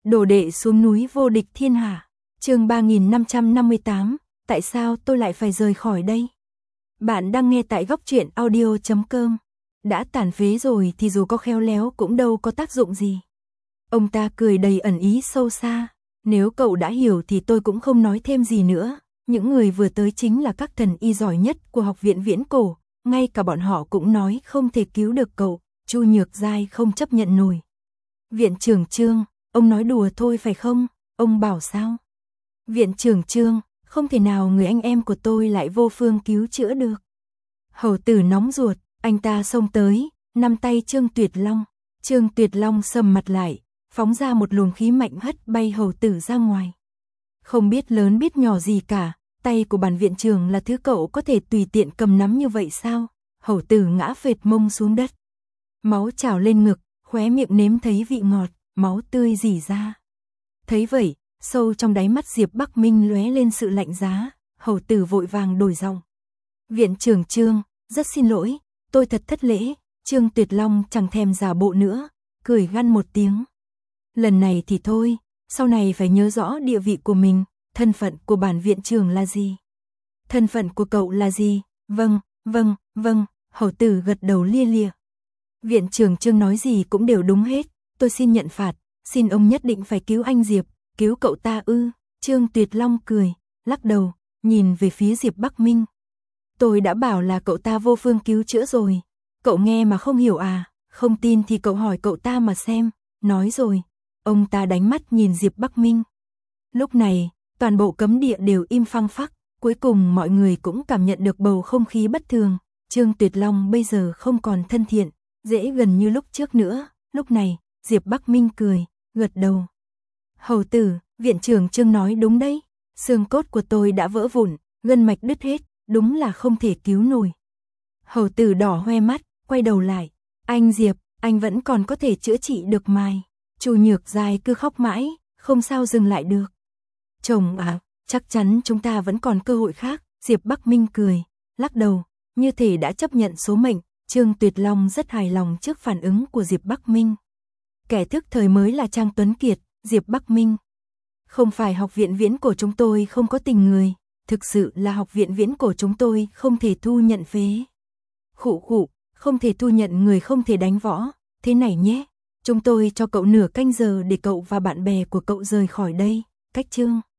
Đồ đệ xuống núi vô địch thiên hạ. Chương 3558, tại sao tôi lại phải rời khỏi đây? Bạn đang nghe tại góc truyện audio.com. Đã tàn phế rồi thì dù có khéo léo cũng đâu có tác dụng gì. Ông ta cười đầy ẩn ý sâu xa. Nếu cậu đã hiểu thì tôi cũng không nói thêm gì nữa. Những người vừa tới chính là các thần y giỏi nhất của học viện Viễn Cổ. Ngay cả bọn họ cũng nói không thể cứu được cậu. Chu Nhược Giai không chấp nhận nổi. Viện trưởng Trương, ông nói đùa thôi phải không? Ông bảo sao? Viện trưởng Trương, không thể nào người anh em của tôi lại vô phương cứu chữa được. Hầu tử nóng ruột, anh ta xông tới, nắm tay Trương Tuyệt Long. Trương Tuyệt Long sầm mặt lại, phóng ra một luồng khí mạnh hất bay hầu tử ra ngoài. Không biết lớn biết nhỏ gì cả, tay của bản viện trưởng là thứ cậu có thể tùy tiện cầm nắm như vậy sao? Hầu tử ngã phệt mông xuống đất. Máu trào lên ngực, khóe miệng nếm thấy vị ngọt, máu tươi rỉ ra. Thấy vậy, sâu trong đáy mắt Diệp Bắc Minh lóe lên sự lạnh giá, hầu tử vội vàng đổi giọng. Viện trưởng Trương, rất xin lỗi, tôi thật thất lễ. Trương Tuyệt Long chẳng thèm giả bộ nữa, cười gằn một tiếng. Lần này thì thôi, sau này phải nhớ rõ địa vị của mình, thân phận của bản viện trưởng là gì? Thân phận của cậu là gì? Vâng, hầu tử gật đầu lia lịa. Viện trưởng Trương nói gì cũng đều đúng hết, tôi xin nhận phạt, xin ông nhất định phải cứu anh Diệp, cứu cậu ta ư? Trương Tuyệt Long cười, lắc đầu, nhìn về phía Diệp Bắc Minh. Tôi đã bảo là cậu ta vô phương cứu chữa rồi, cậu nghe mà không hiểu à, không tin thì cậu hỏi cậu ta mà xem, nói rồi, ông ta đánh mắt nhìn Diệp Bắc Minh. Lúc này, toàn bộ cấm địa đều im phăng phắc, cuối cùng mọi người cũng cảm nhận được bầu không khí bất thường, Trương Tuyệt Long bây giờ không còn thân thiện, dễ gần như lúc trước nữa, lúc này, Diệp Bắc Minh cười, gật đầu. Hầu tử, viện trưởng Trương nói đúng đấy, xương cốt của tôi đã vỡ vụn, gân mạch đứt hết, đúng là không thể cứu nổi. Hầu tử đỏ hoe mắt, quay đầu lại, anh Diệp, anh vẫn còn có thể chữa trị được mài. Chu Nhược Giai cứ khóc mãi, không sao dừng lại được. Chồng à, chắc chắn chúng ta vẫn còn cơ hội khác, Diệp Bắc Minh cười, lắc đầu, như thể đã chấp nhận số mệnh. Trương Tuyệt Long rất hài lòng trước phản ứng của Diệp Bắc Minh. Kẻ thức thời mới là Trang Tuấn Kiệt, Diệp Bắc Minh. Không phải học viện Viễn Cổ chúng tôi không có tình người, thực sự là học viện Viễn Cổ chúng tôi không thể thu nhận phế. Khụ, không thể thu nhận người không thể đánh võ, thế này nhé, chúng tôi cho cậu nửa canh giờ để cậu và bạn bè của cậu rời khỏi đây, cách chương.